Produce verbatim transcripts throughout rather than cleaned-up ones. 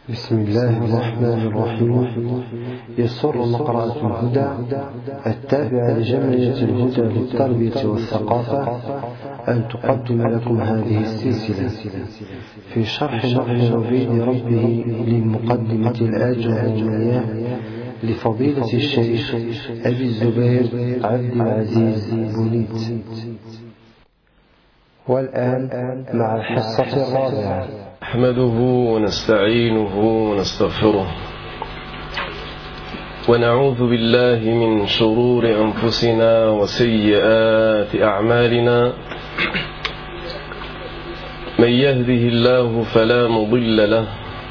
بسم الله الرحمن الرحيم. يسر مقرأة الهدى التابعة لجمعية الهدى للتربية والثقافة أن تقدم لكم هذه السلسلة في شرح معنى وفيد ربه للمقدمة الآجرامية لفضيلة الشيخ أبي الزبير عبد العزيز بوليت. والآن مع الحصة الرابعة. نحمده ونستعينه ونستغفره ونعوذ بالله من شرور أنفسنا وسيئات أعمالنا. من يهده الله فلا مضل له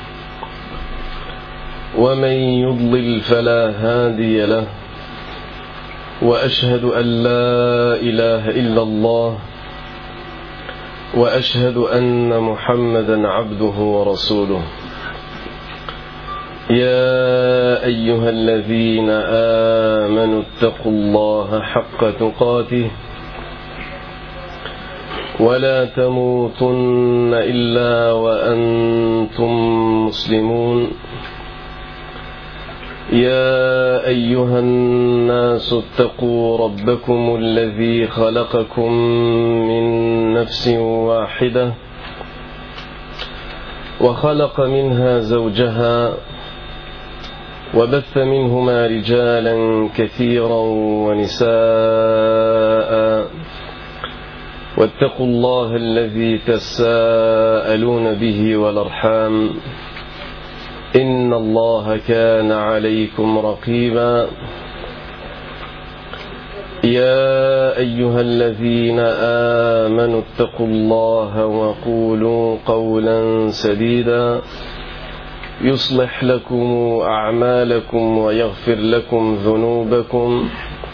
ومن يضلل فلا هادي له، وأشهد أن لا إله إلا الله، وأشهد أن محمدا عبده ورسوله. يا أيها الذين آمنوا اتقوا الله حق تقاته ولا تموتن إلا وأنتم مسلمون. يا أيها الناس اتقوا ربكم الذي خلقكم من نفس واحدة وخلق منها زوجها وبث منهما رجالا كثيرا ونساء، واتقوا الله الذي تساءلون به والأرحام إن الله كان عليكم رقيبا. يا أيها الذين آمنوا اتقوا الله وقولوا قولا سديدا يصلح لكم أعمالكم ويغفر لكم ذنوبكم،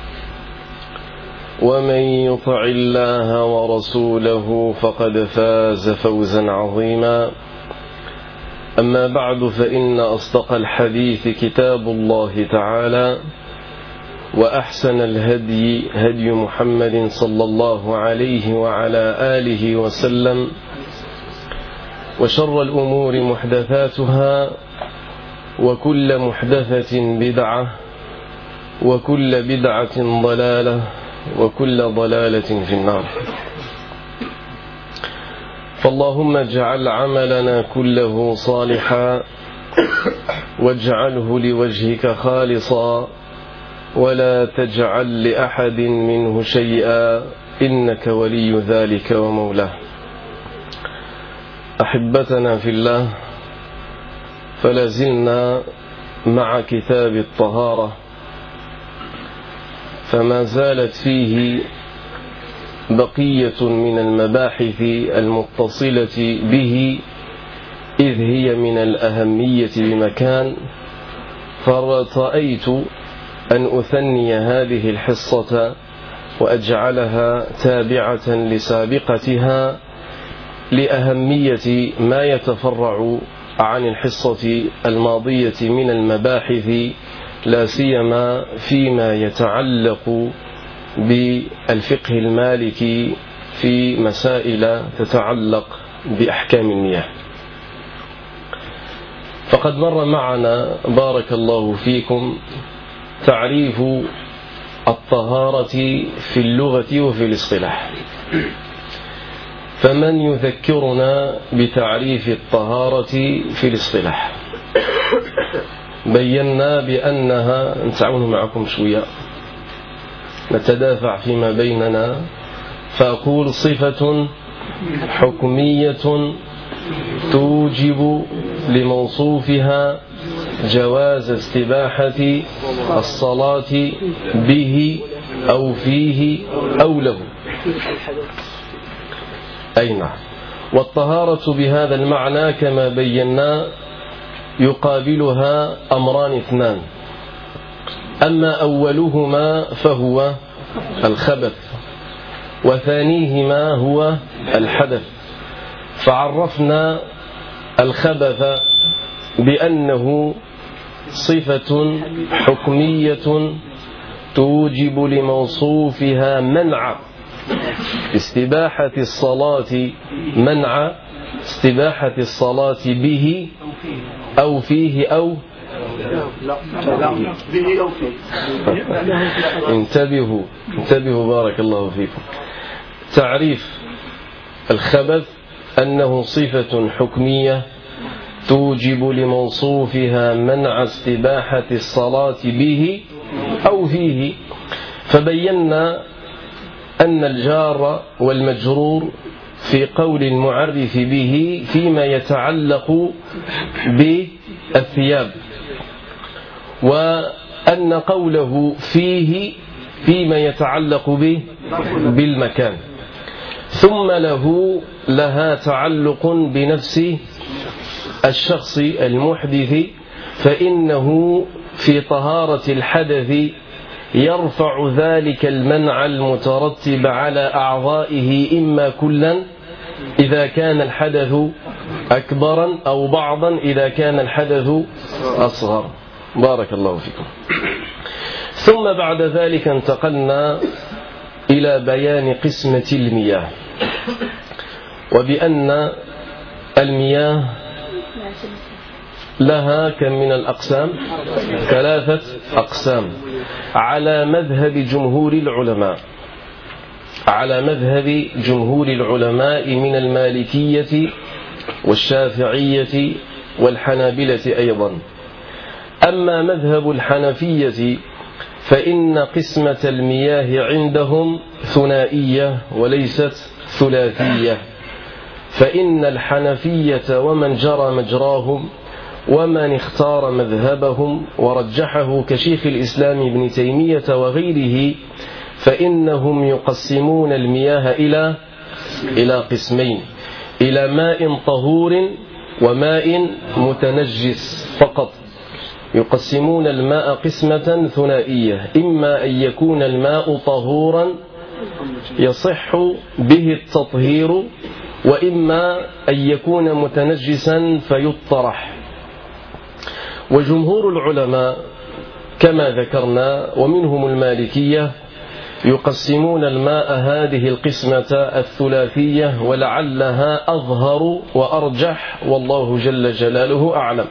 ومن يطع الله ورسوله فقد فاز فوزا عظيما. أما بعد، فإن أصدق الحديث كتاب الله تعالى، وأحسن الهدي هدي محمد صلى الله عليه وعلى آله وسلم، وشر الأمور محدثاتها، وكل محدثة بدعة، وكل بدعة ضلالة، وكل ضلالة في النار. فاللهم اجعل عملنا كله صالحا واجعله لوجهك خالصا، ولا تجعل لأحد منه شيئا، إنك ولي ذلك ومولاه. أحبتنا في الله، فلازلنا مع كتاب الطهارة، فما زالت فيه بقية من المباحث المتصلة به، إذ هي من الأهمية بمكان، فرأيت أن أثني هذه الحصة وأجعلها تابعة لسابقتها لأهمية ما يتفرع عن الحصة الماضية من المباحث، لا سيما فيما يتعلق بالفقه المالكي في مسائل تتعلق بأحكام المياه. فقد مر معنا بارك الله فيكم تعريف الطهارة في اللغة وفي الاصطلاح، فمن يذكرنا بتعريف الطهارة في الاصطلاح؟ بينا بأنها، نتعاون معكم شوية نتدافع فيما بيننا، فأقول صفة حكمية توجب لموصوفها جواز استباحة الصلاة به أو فيه أو له. أي نعم. والطهارة بهذا المعنى كما بينا يقابلها أمران اثنان، أما أولهما فهو الخبث، وثانيهما هو الحدث. فعرفنا الخبث بأنه صفة حكمية توجب لموصوفها منع استباحة الصلاة منع استباحة الصلاة به أو فيه أو به أو فيه. انتبهوا انتبهوا بارك الله فيكم. تعريف الخبث أنه صفة حكمية توجب لموصوفها منع استباحة الصلاة به أو فيه. فبينا أن الجار والمجرور في قول المعرف به فيما يتعلق بالثياب، وأن قوله فيه فيما يتعلق به بالمكان، ثم له لها تعلق بنفس الشخص المحدث، فإنه في طهارة الحدث يرفع ذلك المنع المترتب على أعضائه إما كلا إذا كان الحدث أكبرا أو بعضا إذا كان الحدث أصغر. بارك الله فيكم. ثم بعد ذلك انتقلنا إلى بيان قسمة المياه، وبأن المياه لها كم من الأقسام؟ ثلاثة أقسام على مذهب جمهور العلماء على مذهب جمهور العلماء من المالكية والشافعية والحنابلة أيضا. أما مذهب الحنفية فإن قسمة المياه عندهم ثنائية وليست ثلاثية، فإن الحنفية ومن جرى مجراهم ومن اختار مذهبهم ورجحه كشيخ الإسلام ابن تيمية وغيره، فإنهم يقسمون المياه إلى إلى قسمين: إلى ماء طهور وماء متنجس فقط. يقسمون الماء قسمة ثنائية: إما أن يكون الماء طهورا يصح به التطهير، وإما أن يكون متنجسا فيطرح. وجمهور العلماء كما ذكرنا ومنهم المالكية يقسمون الماء هذه القسمة الثلاثية، ولعلها أظهر وأرجح والله جل جلاله أعلم.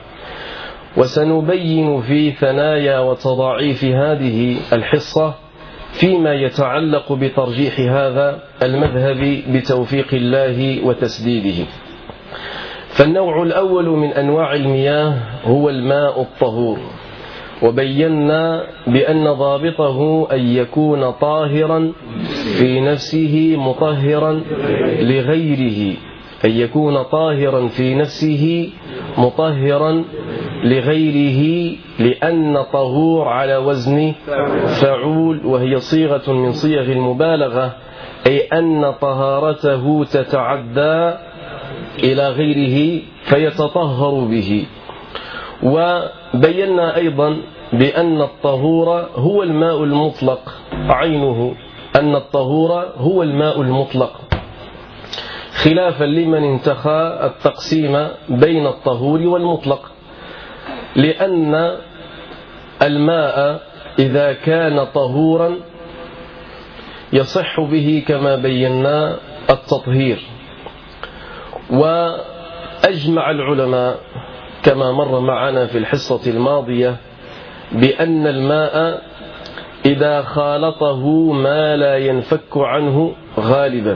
وسنبين في ثنايا وتضاعيف هذه الحصة فيما يتعلق بترجيح هذا المذهب بتوفيق الله وتسديده. فالنوع الأول من أنواع المياه هو الماء الطهور، وبينا بأن ضابطه أن يكون طاهرا في نفسه مطهرا لغيره، أن يكون طاهرا في نفسه مطهرا لغيره، لأن طهور على وزن فعول، وهي صيغة من صيغ المبالغة، أي أن طهارته تتعدى إلى غيره فيتطهر به. وبينا أيضا بأن الطهور هو الماء المطلق عينه، أن الطهور هو الماء المطلق، خلافا لمن انتخى التقسيم بين الطهور والمطلق، لأن الماء إذا كان طهورا يصح به كما بينا التطهير. وأجمع العلماء كما مر معنا في الحصة الماضية بأن الماء إذا خالطه ما لا ينفك عنه غالبا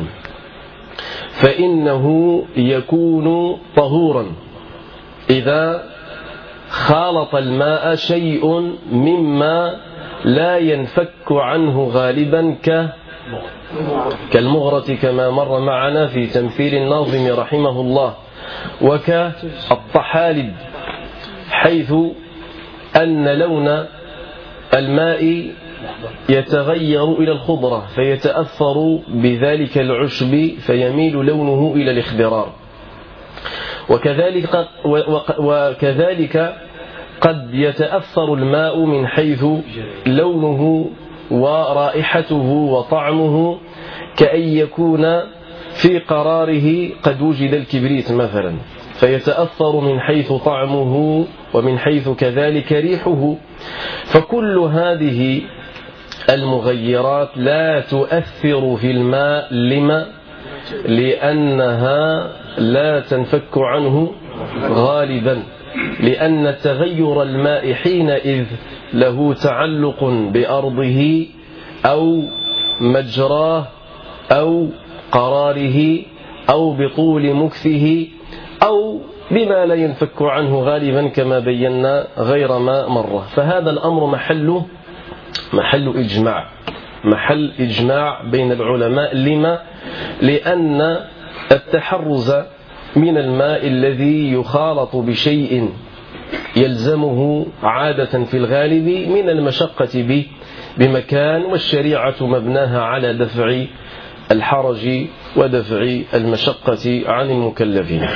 فإنه يكون طهورا. إذا خالط الماء شيء مما لا ينفك عنه غالبا ك كالمغرة كما مر معنا في تمثيل الناظم رحمه الله، وكالطحالب، حيث أن لون الماء يتغير إلى الخضرة فيتأثر بذلك العشب فيميل لونه إلى الاخضرار. وكذلك, وكذلك قد يتأثر الماء من حيث لونه ورائحته وطعمه، كأن يكون في قراره قد وجد الكبريت مثلا فيتأثر من حيث طعمه ومن حيث كذلك ريحه. فكل هذه المغيرات لا تؤثر في الماء. لما؟ لأنها لا تنفك عنه غالبا، لأن تغير الماء حينئذ له تعلق بأرضه أو مجراه أو قراره أو بطول مكثه أو بما لا ينفك عنه غالبا كما بينا غير ما مرة. فهذا الأمر محل محل إجماع محل إجماع بين العلماء. لما؟ لأن التحرز من الماء الذي يخالط بشيء يلزمه عادة في الغالب من المشقة بمكان، والشريعة مبناها على دفع الحرج ودفع المشقة عن المكلفين.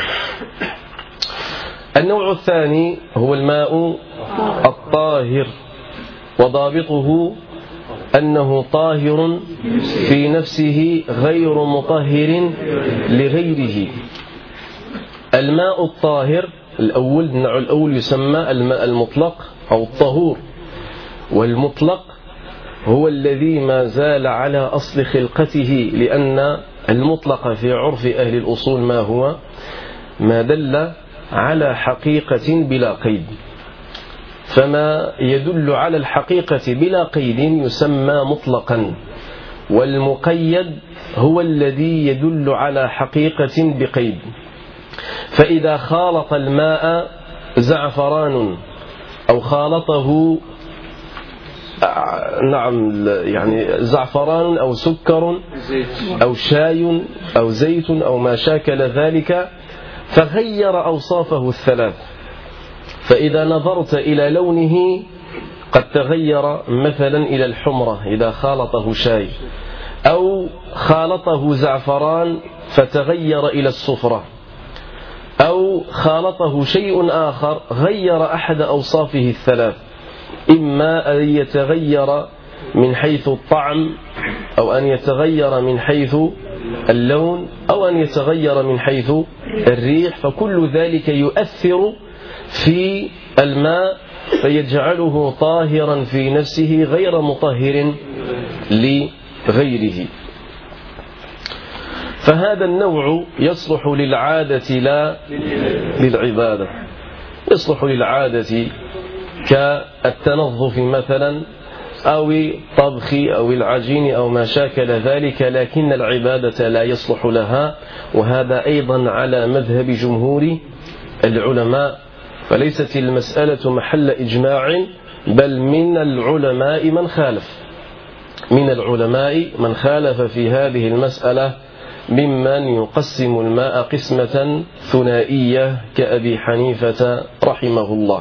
النوع الثاني هو الماء الطاهر، وضابطه أنه طاهر في نفسه غير مطهر لغيره. الماء الطاهر الأول، النوع الأول يسمى الماء المطلق أو الطهور، والمطلق هو الذي ما زال على أصل خلقته، لأن المطلق في عرف أهل الأصول ما هو؟ ما دل على حقيقة بلا قيد، فما يدل على الحقيقة بلا قيد يسمى مطلقا، والمقيد هو الذي يدل على حقيقة بقيد. فإذا خالط الماء زعفران أو خالطه نعم يعني زعفران أو سكر أو شاي أو زيت أو ما شاكل ذلك فغير أوصافه الثلاث، فإذا نظرت إلى لونه قد تغير مثلا إلى الحمرة إذا خالطه شاي، أو خالطه زعفران فتغير إلى الصفرة، أو خالطه شيء آخر غير أحد أوصافه الثلاث، إما أن يتغير من حيث الطعم أو أن يتغير من حيث اللون أو أن يتغير من حيث الريح، فكل ذلك يؤثر في الماء فيجعله طاهرا في نفسه غير مطهر لغيره. فهذا النوع يصلح للعادة لا للعبادة، يصلح للعادة كالتنظف مثلا أو الطبخ أو العجين أو ما شاكل ذلك، لكن العبادة لا يصلح لها، وهذا أيضا على مذهب جمهور العلماء. فليست المسألة محل إجماع، بل من العلماء من خالف من العلماء من خالف في هذه المسألة، ممن يقسم الماء قسمة ثنائية كأبي حنيفة رحمه الله.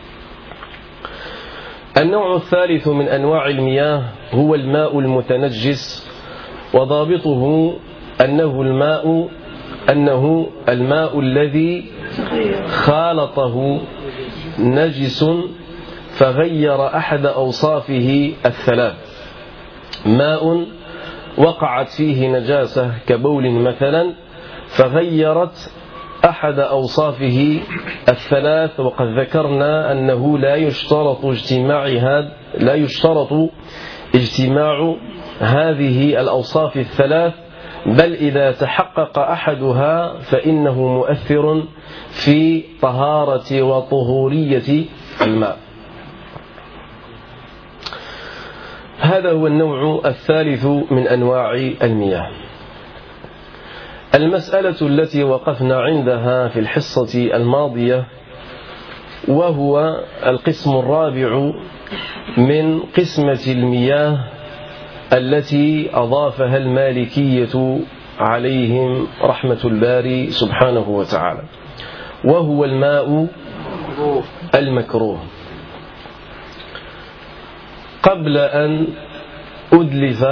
النوع الثالث من أنواع المياه هو الماء المتنجس، وضابطه أنه الماء أنه الماء الذي خالطه نجس فغير أحد أوصافه الثلاث. ماء وقعت فيه نجاسة كبول مثلا فغيرت أحد أوصافه الثلاث، وقد ذكرنا أنه لا يشترط اجتماعها لا يشترط اجتماع هذه الأوصاف الثلاث، بل إذا تحقق أحدها فإنه مؤثر في طهارة وطهورية الماء. هذا هو النوع الثالث من أنواع المياه. المسألة التي وقفنا عندها في الحصة الماضية وهو القسم الرابع من قسمة المياه التي أضافها المالكية عليهم رحمة الباري سبحانه وتعالى، وهو الماء المكروه. قبل أن أدلف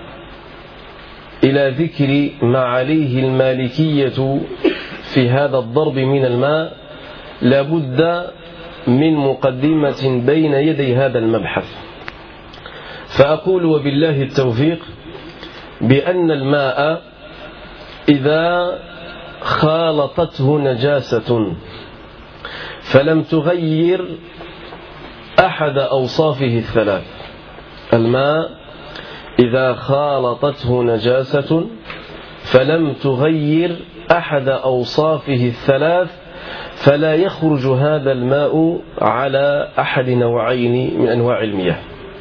إلى ذكر ما عليه المالكية في هذا الضرب من الماء، لابد من مقدمة بين يدي هذا المبحث، فأقول وبالله التوفيق بأن الماء إذا خالطته نجاسة فلم تغير أحد أوصافه الثلاث، الماء إذا خالطته نجاسة فلم تغير أحد أوصافه الثلاث فلا يخرج هذا الماء على أحد نوعين من أنواع المياه.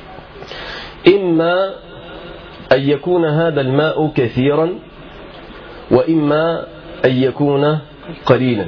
إما أن يكون هذا الماء كثيرا، وإما أن يكون قليلا.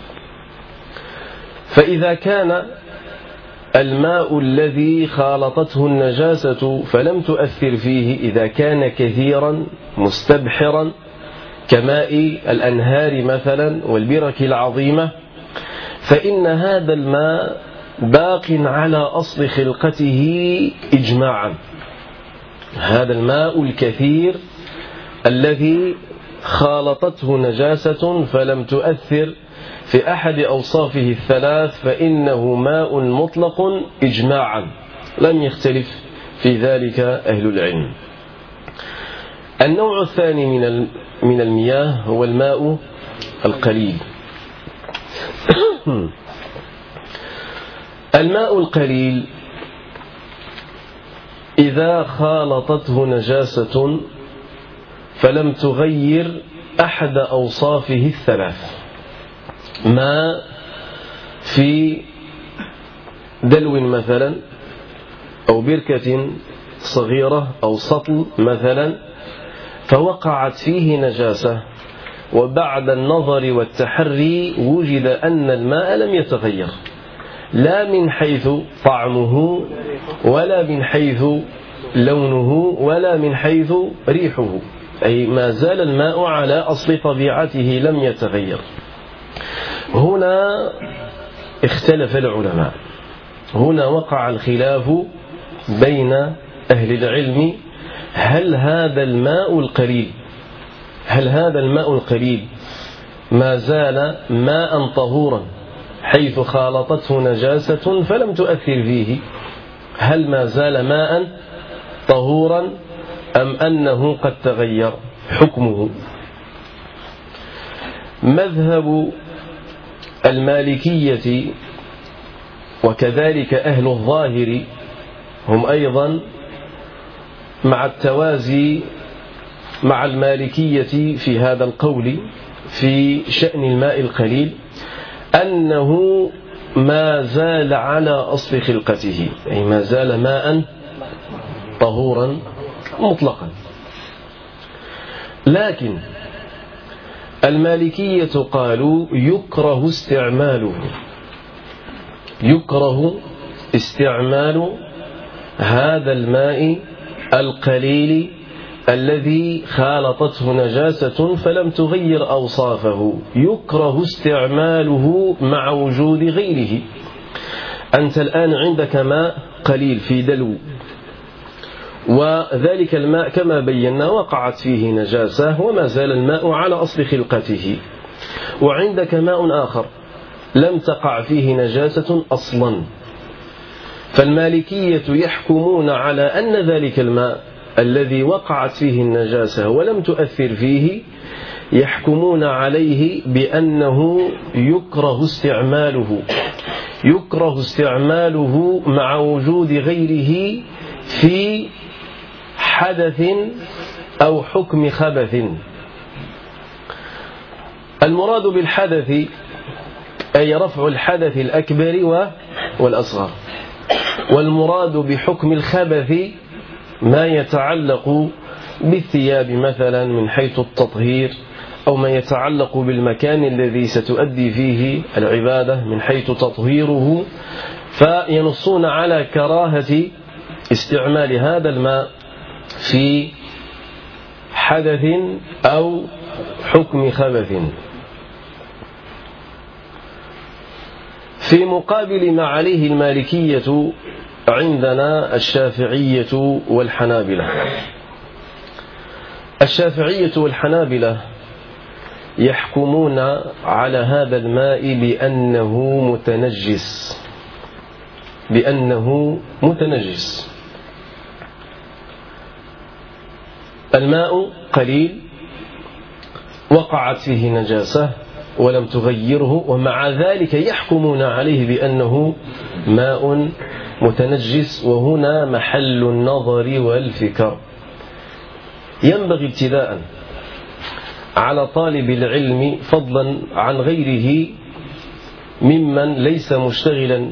فإذا كان الماء الذي خالطته النجاسة فلم تؤثر فيه، إذا كان كثيرا مستبحرا كماء الأنهار مثلا والبرك العظيمة، فإن هذا الماء باق على أصل خلقته إجماعا. هذا الماء الكثير الذي خالطته نجاسة فلم تؤثر في أحد أوصافه الثلاث فإنه ماء مطلق إجماعا، لم يختلف في ذلك أهل العلم. النوع الثاني من من المياه هو الماء القليل. الماء القليل إذا خالطته نجاسة فلم تغير أحد أوصافه الثلاث، ماء في دلو مثلا أو بركة صغيرة أو سطل مثلا فوقعت فيه نجاسة، وبعد النظر والتحري وجد أن الماء لم يتغير، لا من حيث طعمه ولا من حيث لونه ولا من حيث ريحه، أي ما زال الماء على أصل طبيعته لم يتغير. هنا اختلف العلماء، هنا وقع الخلاف بين أهل العلم، هل هذا الماء القليل هل هذا الماء القليل ما زال ماء طهورا حيث خالطته نجاسة فلم تؤثر فيه، هل ما زال ماء طهورا أم أنه قد تغير حكمه؟ مذهب المالكية وكذلك أهل الظاهر هم أيضا مع التوازي مع المالكية في هذا القول في شأن الماء القليل، أنه ما زال على أصل خلقته، أي ما زال ماء طهورا مطلقا. لكن المالكية قالوا يكره استعماله يكره استعمال هذا الماء القليل الذي خالطته نجاسة فلم تغير أوصافه، يكره استعماله مع وجود غيره. أنت الآن عندك ماء قليل في دلو، وذلك الماء كما بينا وقعت فيه نجاسة وما زال الماء على أصل خلقته، وعندك ماء آخر لم تقع فيه نجاسة أصلا، فالمالكية يحكمون على أن ذلك الماء الذي وقعت فيه النجاسة ولم تؤثر فيه يحكمون عليه بأنه يكره استعماله يكره استعماله مع وجود غيره في حدث أو حكم خبث. المراد بالحدث أي رفع الحدث الأكبر والأصغر، والمراد بحكم الخبث ما يتعلق بالثياب مثلا من حيث التطهير، أو ما يتعلق بالمكان الذي ستؤدي فيه العبادة من حيث تطهيره، فينصون على كراهة استعمال هذا الماء في حدث أو حكم خبث. في مقابل ما عليه المالكية عندنا الشافعية والحنابلة. الشافعية والحنابلة يحكمون على هذا الماء بأنه متنجس بأنه متنجس الماء قليل وقعت فيه نجاسة ولم تغيره، ومع ذلك يحكمون عليه بأنه ماء متنجس. وهنا محل النظر والفكر. ينبغي ابتداء على طالب العلم فضلا عن غيره ممن ليس مشتغلا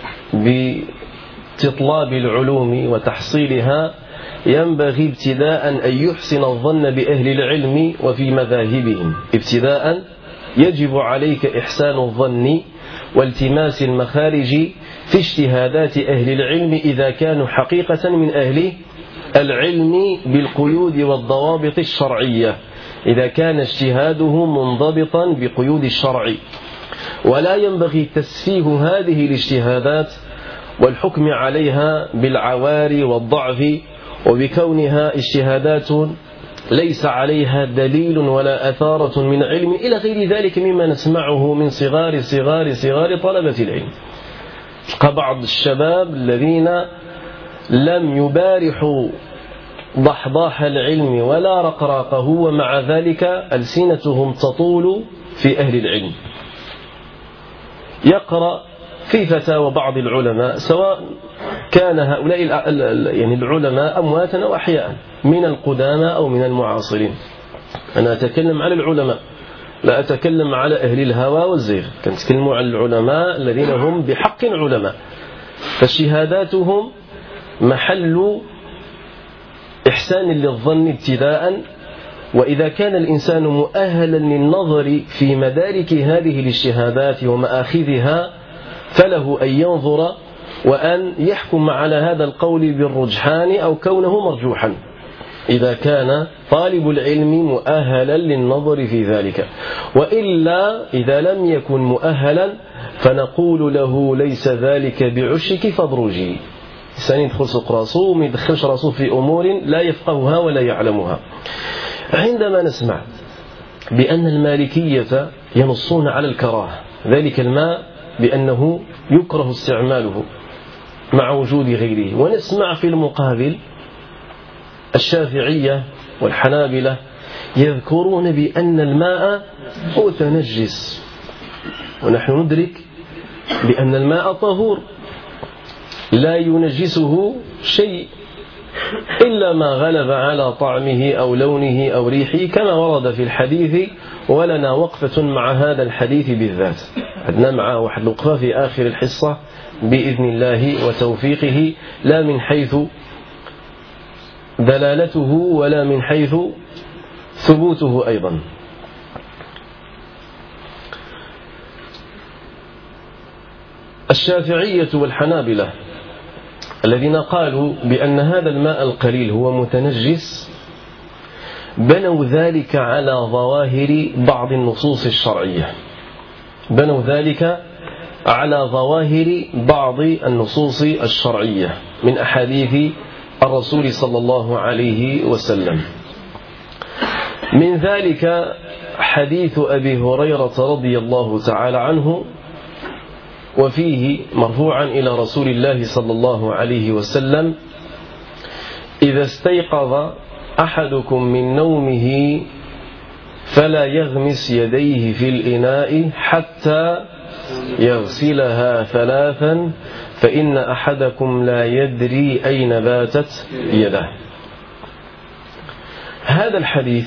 باستطلاب العلوم وتحصيلها، ينبغي ابتداء أن يحسن الظن بأهل العلم وفي مذاهبهم. ابتداء يجب عليك إحسان الظن والتماس المخارج في اجتهادات أهل العلم إذا كانوا حقيقة من أهل العلم بالقيود والضوابط الشرعية، إذا كان اجتهاده منضبطا بقيود الشرع. ولا ينبغي تسفيه هذه الاجتهادات والحكم عليها بالعوار والضعف وبكونها اجتهادات ليس عليها دليل ولا أثارة من علم إلى غير ذلك مما نسمعه من صغار صغار صغار طلبة العلم. بعض الشباب الذين لم يبارحوا ضحضاح العلم ولا رقراقه ومع ذلك ألسنتهم تطول في أهل العلم، يقرأ في فتاوى بعض العلماء سواء كان هؤلاء يعني العلماء أمواتا أو أحياء من القدامى أو من المعاصرين. أنا أتكلم على العلماء، لا أتكلم على أهل الهوى والزيغ، كنتكلم على العلماء الذين هم بحق علماء، فشهاداتهم محل إحسان للظن ابتداء. وإذا كان الإنسان مؤهلا للنظر في مدارك هذه الاجتهادات ومآخذها فله أن ينظر وأن يحكم على هذا القول بالرجحان أو كونه مرجوحا، إذا كان طالب العلم مؤهلا للنظر في ذلك. وإلا إذا لم يكن مؤهلا فنقول له ليس ذلك بعشك فاضرجي. الإنسان يدخل سوق راسه وما يدخلش راسه في أمور لا يفقهها ولا يعلمها. عندما نسمع بأن المالكية ينصون على الكراهة ذلك الماء بأنه يكره استعماله مع وجود غيره، ونسمع في المقابل الشافعية والحنابلة يذكرون بأن الماء متنجس، ونحن ندرك بأن الماء طهور لا ينجسه شيء إلا ما غلب على طعمه أو لونه أو ريحه كما ورد في الحديث. ولنا وقفة مع هذا الحديث بالذات، عندنا معه واحد الوقفة في آخر الحصة بإذن الله وتوفيقه، لا من حيث دلالته ولا من حيث ثبوته أيضا. الشافعية والحنابلة الذين قالوا بأن هذا الماء القليل هو متنجس بنوا ذلك على ظواهر بعض النصوص الشرعية، بنوا ذلك على ظواهر بعض النصوص الشرعية من أحاديث الرسول صلى الله عليه وسلم. من ذلك حديث أبي هريرة رضي الله تعالى عنه، وفيه مرفوعا إلى رسول الله صلى الله عليه وسلم: إذا استيقظ أحدكم من نومه فلا يغمس يديه في الإناء حتى يغسلها ثلاثا فإن أحدكم لا يدري أين باتت يده. هذا الحديث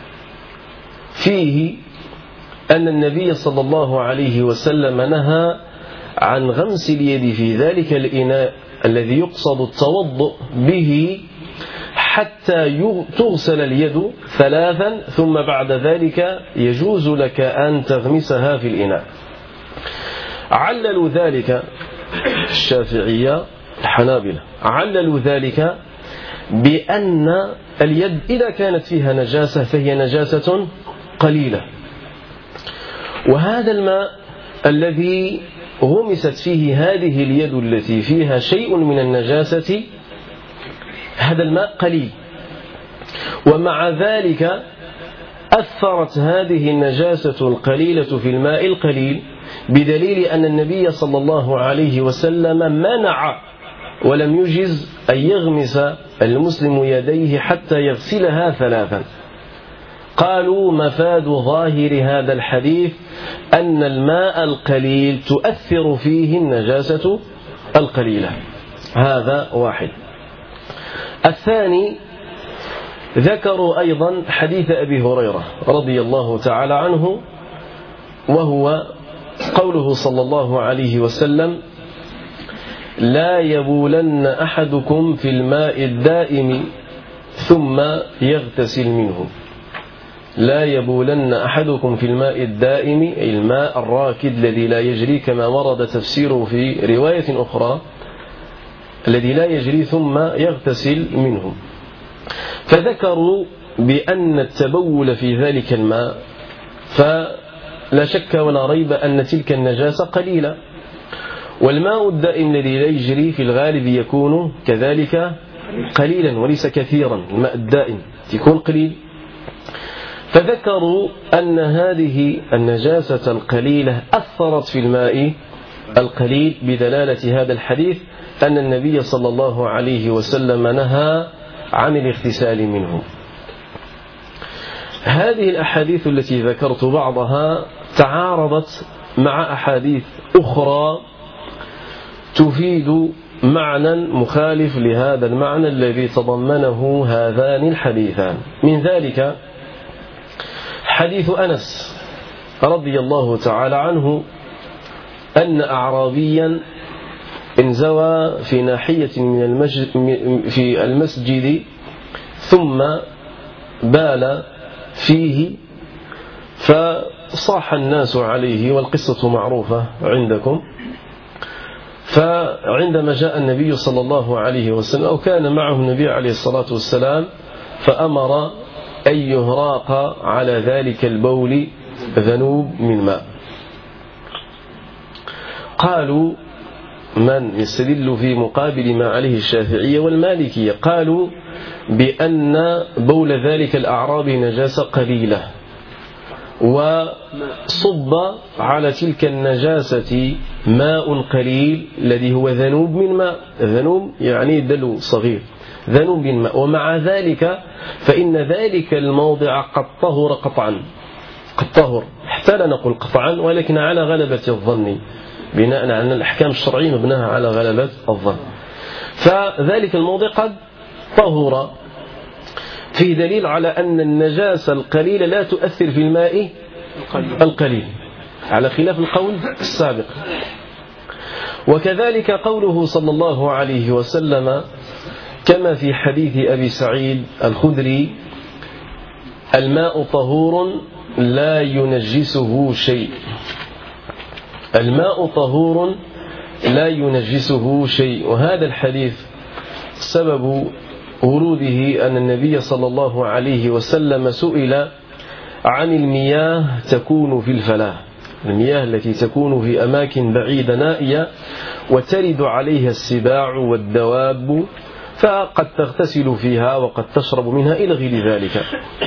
فيه أن النبي صلى الله عليه وسلم نهى عن غمس اليد في ذلك الإناء الذي يقصد التوضؤ به حتى تغسل اليد ثلاثا ثم بعد ذلك يجوز لك أن تغمسها في الإناء. عللوا ذلك الشافعية الحنابلة عللوا ذلك بأن اليد إذا كانت فيها نجاسة فهي نجاسة قليلة، وهذا الماء الذي غمست فيه هذه اليد التي فيها شيء من النجاسة هذا الماء قليل، ومع ذلك أثرت هذه النجاسة القليلة في الماء القليل بدليل أن النبي صلى الله عليه وسلم منع ولم يجز أن يغمس المسلم يديه حتى يغسلها ثلاثا. قالوا مفاد ظاهر هذا الحديث أن الماء القليل تؤثر فيه النجاسة القليلة. هذا واحد. الثاني ذكروا أيضا حديث أبي هريرة رضي الله تعالى عنه، وهو قوله صلى الله عليه وسلم: لا يبولن أحدكم في الماء الدائم ثم يغتسل منه. لا يبولن أحدكم في الماء الدائم، أي الماء الراكد الذي لا يجري، كما ورد تفسيره في رواية أخرى الذي لا يجري ثم يغتسل منه. فذكروا بأن التبول في ذلك الماء فلا شك ولا ريب أن تلك النجاسة قليلة، والماء الدائم الذي لا يجري في الغالب يكون كذلك قليلا وليس كثيرا. الماء الدائم يكون قليل. فذكروا أن هذه النجاسة القليلة أثرت في الماء القليل بدلالة هذا الحديث أن النبي صلى الله عليه وسلم نهى عن الاغتسال منه. هذه الأحاديث التي ذكرت بعضها تعارضت مع أحاديث أخرى تفيد معنى مخالف لهذا المعنى الذي تضمنه هذان الحديثان. من ذلك حديث أنس رضي الله تعالى عنه أن أعرابيا انزوى في ناحية من المسجد في المسجد ثم بال فيه، فصاح الناس عليه، والقصة معروفة عندكم. فعندما جاء النبي صلى الله عليه وسلم أو كان معه النبي عليه الصلاة والسلام فأمر أن يهراق على ذلك البول ذنوب من ماء. قالوا من يستدل في مقابل ما عليه الشافعية والمالكية؟ قالوا بأن بول ذلك الأعرابي نجاسة قليلة، وصب على تلك النجاسة ماء قليل الذي هو ذنوب من ماء. ذنوب يعني دلو صغير، ذنوب من ماء. ومع ذلك فإن ذلك الموضع قد طهر قطعا، قد طهر حتى لا نقول قطعا، ولكن على غلبة الظن، بناء على الأحكام الشرعية مبناها على غلبة الظن. فذلك الموضع قد طهر، فيه دليل على أن النجاسة القليلة لا تؤثر في الماء القليل، على خلاف القول السابق. وكذلك قوله صلى الله عليه وسلم كما في حديث أبي سعيد الخدري: الماء طهور لا ينجسه شيء. الماء طهور لا ينجسه شيء. وهذا الحديث سبب وروده أن النبي صلى الله عليه وسلم سئل عن المياه تكون في الفلاة، المياه التي تكون في أماكن بعيدة نائية وترد عليها السباع والدواب، فقد تغتسل فيها وقد تشرب منها إلى غير ذلك.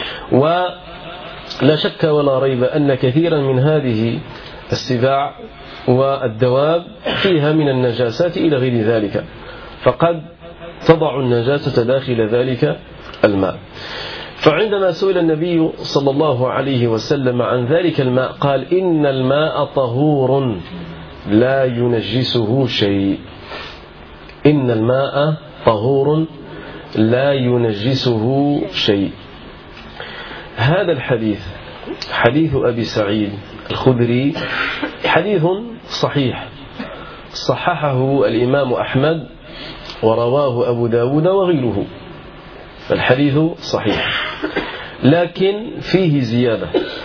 ولا شك ولا ريب أن كثيرا من هذه السباع والدواب فيها من النجاسات إلى غير ذلك، فقد تضع النجاسة داخل ذلك الماء. فعندما سئل النبي صلى الله عليه وسلم عن ذلك الماء قال: إن الماء طهور لا ينجسه شيء. إن الماء طهور لا ينجسه شيء. هذا الحديث حديث أبي سعيد الخدري حديث صحيح، صححه الإمام أحمد ورواه أبو داود وغيره، فالحديث صحيح، لكن فيه زيادة،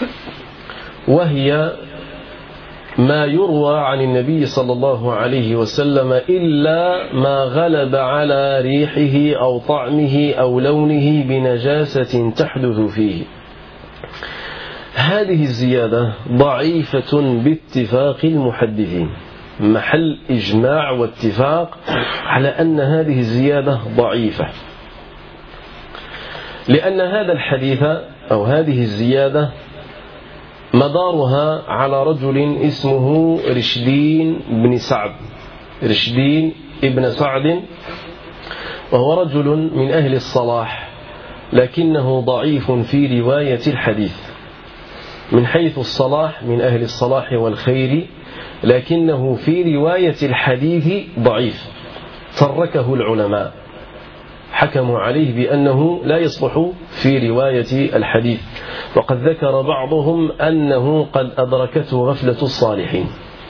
وهي ما يروى عن النبي صلى الله عليه وسلم إلا ما غلب على ريحه أو طعمه أو لونه بنجاسة تحدث فيه. هذه الزيادة ضعيفة باتفاق المحدثين، محل إجماع واتفاق على أن هذه الزيادة ضعيفة، لأن هذا الحديث أو هذه الزيادة مدارها على رجل اسمه رشدين بن سعد، رشدين ابن سعد، وهو رجل من أهل الصلاح، لكنه ضعيف في رواية الحديث من حيث الصلاح، من أهل الصلاح والخير، لكنه في رواية الحديث ضعيف، تركه العلماء حكموا عليه بأنه لا يصلح في رواية الحديث، وقد ذكر بعضهم أنه قد أدركته غفلة الصالحين.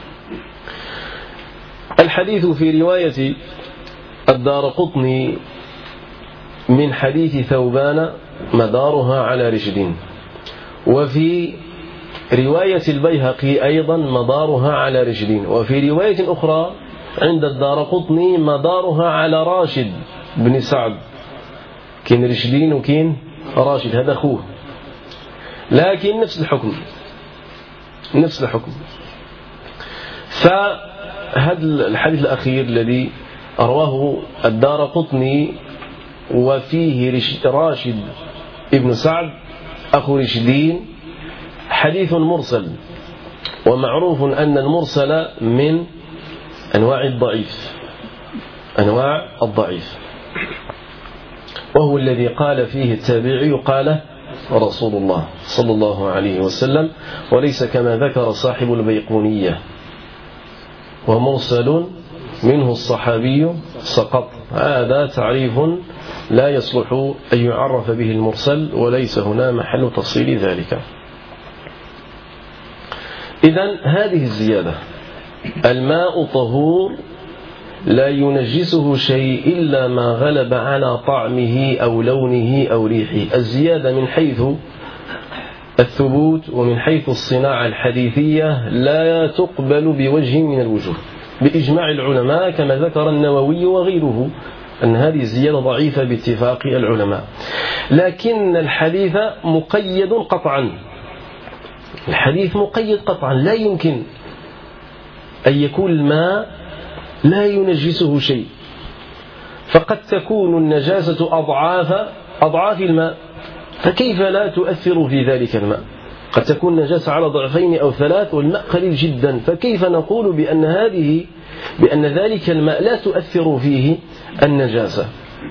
الحديث في رواية الدارقطني من حديث ثوبان مدارها على رشدين، وفي رواية البيهقي أيضا مدارها على رشدين، وفي رواية أخرى عند الدارقطني مدارها على راشد بن سعد، كين رشدين وكين راشد هذا أخوه، لكن نفس الحكم نفس الحكم. فهذا الحديث الأخير الذي رواه الدارقطني وفيه راشد ابن سعد أخو رشدين حديث مرسل، ومعروف أن المرسل من أنواع الضعيف أنواع الضعيف وهو الذي قال فيه التابعي قال رسول الله صلى الله عليه وسلم، وليس كما ذكر صاحب البيقونية ومرسل منه الصحابي سقط. هذا تعريف لا يصلح أن يعرف به المرسل، وليس هنا محل تفصيل ذلك. إذن هذه الزيادة الماء طهور لا ينجسه شيء إلا ما غلب على طعمه أو لونه أو ريحه، الزيادة من حيث الثبوت ومن حيث الصناعة الحديثية لا تقبل بوجه من الوجوه بإجماع العلماء، كما ذكر النووي وغيره أن هذه الزيادة ضعيفة باتفاق العلماء. لكن الحديث مقيد قطعا، الحديث مقيد قطعا، لا يمكن أن يكون الماء لا ينجسه شيء، فقد تكون النجاسة أضعاف أضعاف الماء، فكيف لا تؤثر في ذلك الماء؟ قد تكون النجاسة على ضعفين أو ثلاث والماء قليل جدا، فكيف نقول بأن هذه بأن ذلك الماء لا تؤثر فيه النجاسة؟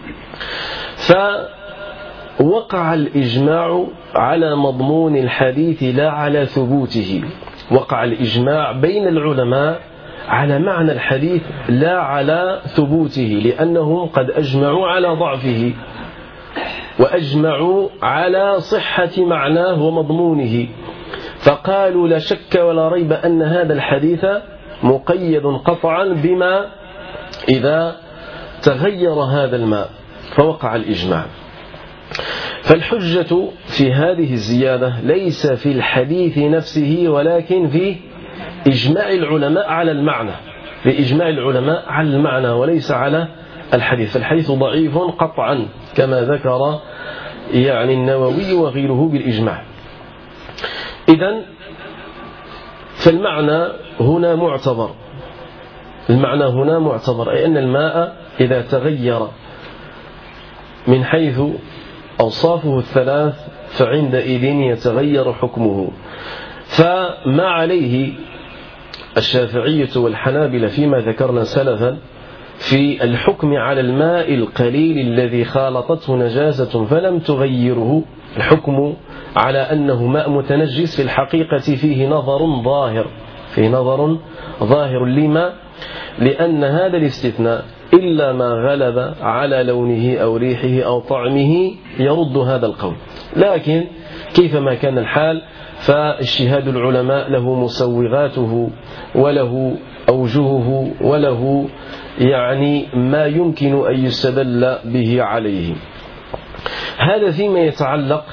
فوقع الإجماع على مضمون الحديث لا على ثبوته، وقع الإجماع بين العلماء على معنى الحديث لا على ثبوته، لأنهم قد أجمعوا على ضعفه وأجمعوا على صحة معناه ومضمونه، فقالوا لا شك ولا ريب أن هذا الحديث مقيد قطعا بما إذا تغير هذا الماء، فوقع الإجماع. فالحجة في هذه الزيادة ليس في الحديث نفسه، ولكن في إجماع العلماء على المعنى، بإجماع العلماء على المعنى وليس على الحديث. فالحديث ضعيف قطعا كما ذكر يعني النووي وغيره بالإجماع. إذن فالمعنى هنا معتبر، المعنى هنا معتبر، أي أن الماء إذا تغير من حيث أوصافه الثلاث فعندئذ يتغير حكمه. فما عليه الشافعية والحنابلة فيما ذكرنا سلفا في الحكم على الماء القليل الذي خالطته نجاسة فلم تغيره، الحكم على أنه ماء متنجس في الحقيقة فيه نظر ظاهر فيه نظر ظاهر لما؟ لأن هذا الاستثناء إلا ما غلب على لونه أو ريحه أو طعمه يرد هذا القول. لكن كيفما كان الحال فاجتهاد العلماء له مسوغاته وله أوجهه وله يعني ما يمكن أن يستدل به عليه. هذا فيما يتعلق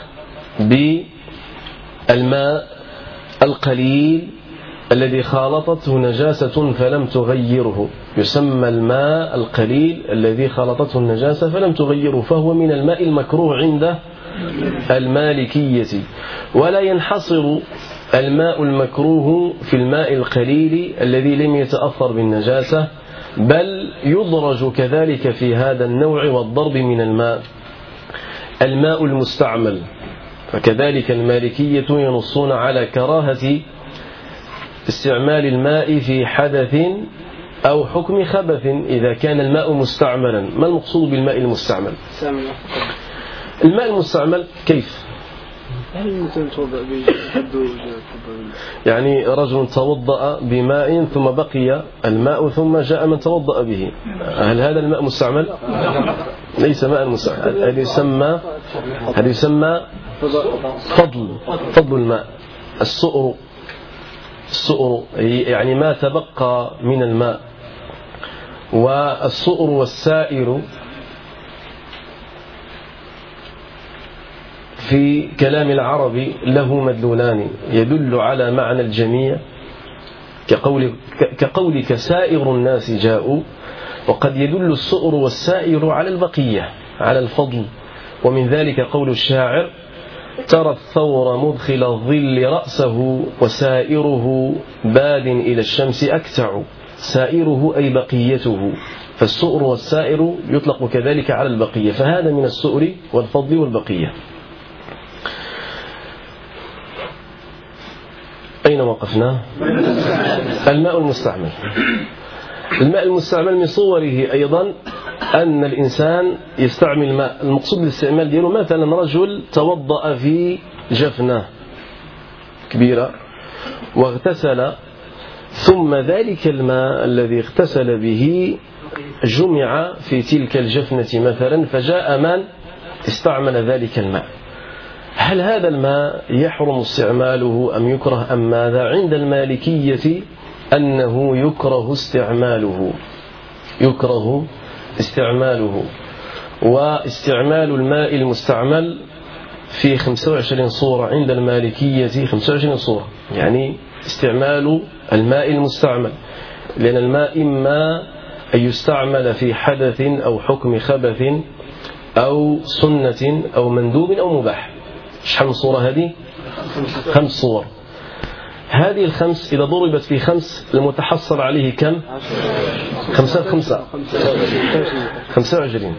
بالماء القليل الذي خالطته نجاسة فلم تغيره، يسمى الماء القليل الذي خالطته النجاسة فلم تغيره، فهو من الماء المكروه عند المالكية. ولا ينحصر الماء المكروه في الماء القليل الذي لم يتأثر بالنجاسة، بل يدرج كذلك في هذا النوع والضرب من الماء الماء المستعمل. فكذلك المالكية ينصون على كراهة استعمال الماء في حدث أو حكم خبث إذا كان الماء مستعملا. ما المقصود بالماء المستعمل؟ الماء المستعمل كيف؟ يعني رجل توضأ بماء ثم بقي الماء ثم جاء من توضأ به، هل هذا الماء مستعمل؟ ليس ماء مستعمل، هذا يسمى هذا يسمى فضل فضل الماء. السؤر السؤر يعني ما تبقى من الماء. والسؤر والسائر في كلام العرب له مدلولان يدل على معنى الجميع، كقول كقولك سائر الناس جاءوا، وقد يدل السؤر والسائر على البقية على الفضل. ومن ذلك قول الشاعر: ترى الثور مدخل الظل رأسه وسائره باد إلى الشمس أكتع. سائره أي بقيته، فالسؤر والسائر يطلق كذلك على البقية، فهذا من السؤر والفضل والبقية. أين وقفنا؟ الماء المستعمل. الماء المستعمل من صوره أيضا أن الإنسان يستعمل الماء. المقصود بالاستعمال دياله مثلا رجل توضأ في جفنة كبيرة واغتسل، ثم ذلك الماء الذي اغتسل به جمع في تلك الجفنة مثلا، فجاء من استعمل ذلك الماء. هل هذا الماء يحرم استعماله أم يكره أم ماذا؟ عند المالكية أنه يكره استعماله يكره استعماله واستعمال الماء المستعمل في خمسة وعشرين صورة عند المالكية، خمسة وعشرين صورة يعني استعمال الماء المستعمل، لأن الماء إما أن يستعمل في حدث أو حكم خبث أو سنة أو مندوب أو مباح. شحال من صورة هذه؟ خمس صور. هذه الخمس إذا ضربت في خمس المتحصل عليه كم؟ خمسة خمسة خمسة وعشرين.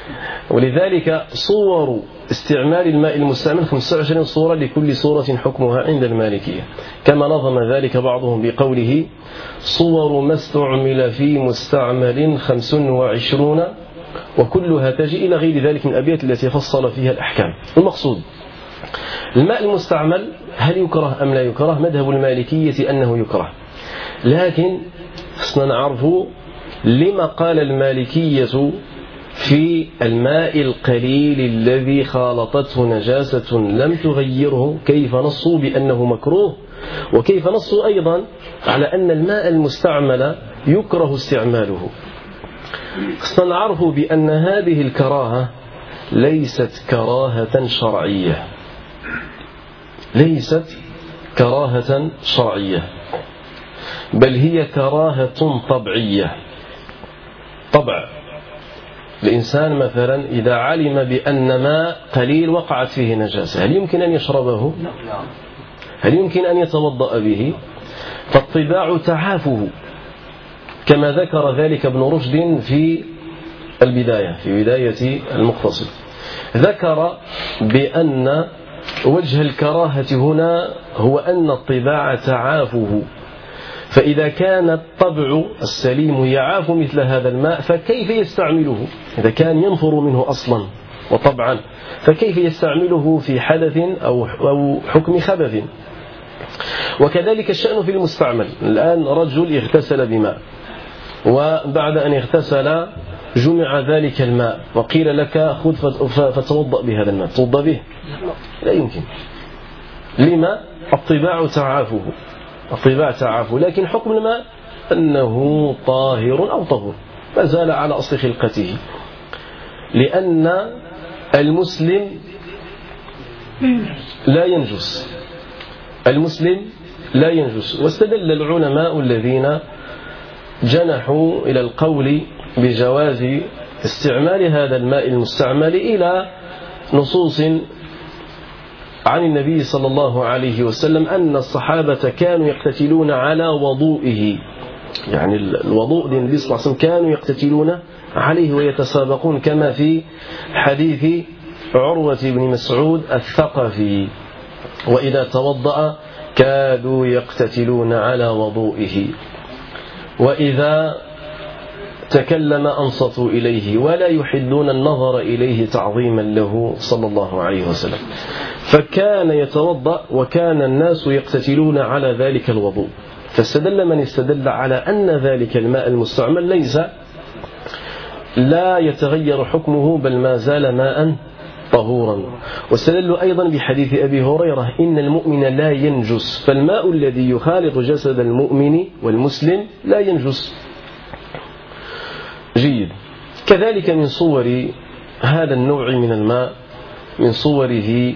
ولذلك صور استعمال الماء المستعمل خمسة وعشرين صورة، لكل صورة حكمها عند المالكية، كما نظم ذلك بعضهم بقوله: صور ما استعمل في مستعمل خمس وعشرون وكلها تجي إلى غير ذلك من الأبيات التي فصل فيها الأحكام. المقصود الماء المستعمل هل يكره أم لا يكره؟ مذهب المالكية أنه يكره، لكن خصنا نعرف لما قال المالكية في الماء القليل الذي خالطته نجاسة لم تغيره، كيف نصوا بأنه مكروه، وكيف نصوا أيضا على أن الماء المستعمل يكره استعماله. خصنا نعرف بأن هذه الكراهة ليست كراهة شرعية، ليست كراهة شرعية، بل هي كراهة طبيعية. طبع الإنسان مثلا إذا علم بأن ماء قليل وقعت فيه نجاسة، هل يمكن أن يشربه؟ هل يمكن أن يتوضأ به؟ فالطباع تعافه، كما ذكر ذلك ابن رشد في البداية في بداية المختصر، ذكر بأن وجه الكراهة هنا هو أن الطباع تعافه، فإذا كان الطبع السليم يعاف مثل هذا الماء فكيف يستعمله؟ إذا كان ينفر منه أصلا وطبعا فكيف يستعمله في حدث أو حكم خبث؟ وكذلك الشأن في المستعمل. الآن رجل اغتسل بماء، وبعد أن اغتسل جمع ذلك الماء وقيل لك خذ فتوضأ بهذا الماء، توضأ به؟ لا يمكن. لما؟ الطباع تعافه، الطباع تعافه، لكن حكم الماء أنه طاهر أو طهور، ما زال على أصل خلقته، لأن المسلم لا ينجس، المسلم لا ينجس. واستدل العلماء الذين جنحوا إلى القول بجواز استعمال هذا الماء المستعمل إلى نصوص عن النبي صلى الله عليه وسلم أن الصحابة كانوا يقتتلون على وضوئه، يعني الوضوء للنبي صلى الله عليه وسلم كانوا يقتتلون عليه ويتسابقون، كما في حديث عروة بن مسعود الثقفي: وإذا توضأ كادوا يقتتلون على وضوئه، وإذا تكلم أنصتوا إليه ولا يحدون النظر إليه تعظيما له صلى الله عليه وسلم. فكان يتوضأ وكان الناس يقتتلون على ذلك الوضوء. فاستدل من استدل على أن ذلك الماء المستعمل ليس لا يتغير حكمه بل ما زال ماء طهورا. واستدلوا أيضا بحديث أبي هريرة إن المؤمن لا ينجس، فالماء الذي يخالط جسد المؤمن والمسلم لا ينجس. جيد. كذلك من صور هذا النوع من الماء، من صوره